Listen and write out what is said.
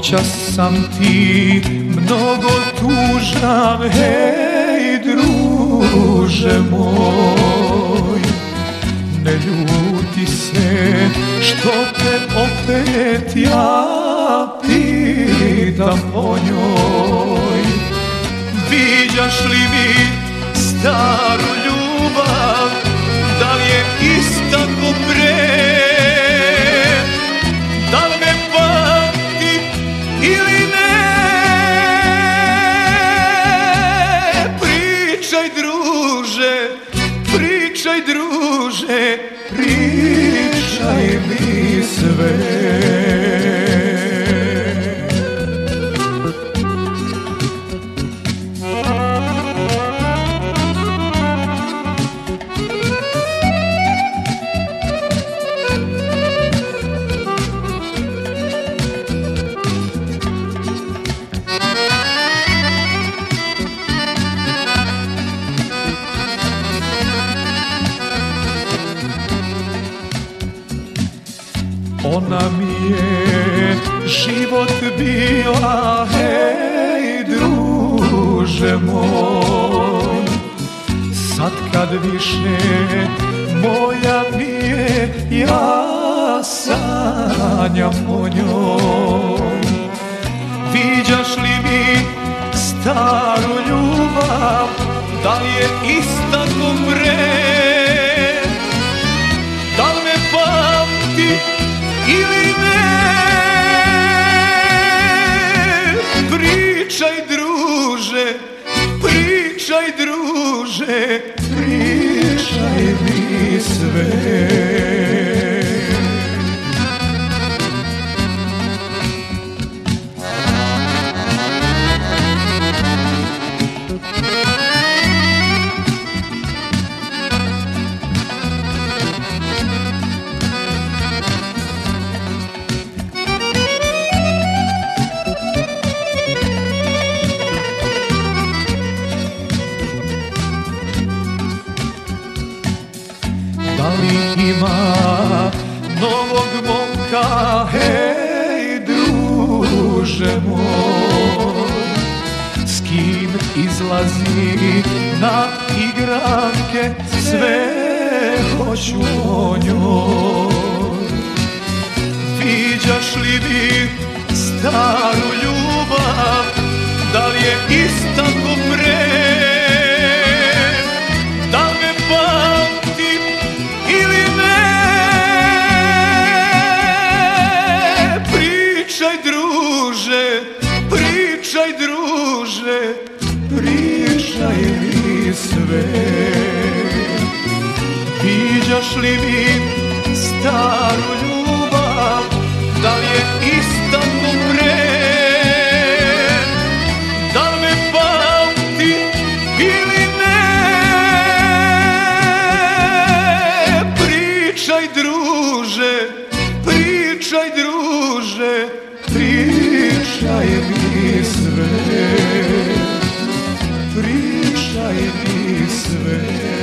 Noćas sam ti mnogo tužan, hej druže moj. Ne ljuti se što te opet ja pitam o njoj. Viđaš li mi staru ljubav, da li je ista ko pre? Da li me pamti ili ne? Pričaj druže, pričaj druže, pričaj mi sve. Ona mi je život bila, hej druže moj. Sad kad više moja nije, ja sanjam o njoj. Viđaš li mi staru ljubav, da li je ista ko pre? Da li me pamti ili ne? Pričaj druže, pričaj druže, pričaj mi sve. Da li ima novog momka, hej druže moj? S kim izlazi na igranke, sve hoću o njoj. Viđaš li mi staru ljubav, da li je ista ko pre? Pričaj druže, pričaj mi sve. Viđaš li mi staru ljubav, da li je ista ko pre? Da li me pamti ili ne? Pričaj druže, pričaj druže, pričaj mi sve, pričaj mi sve.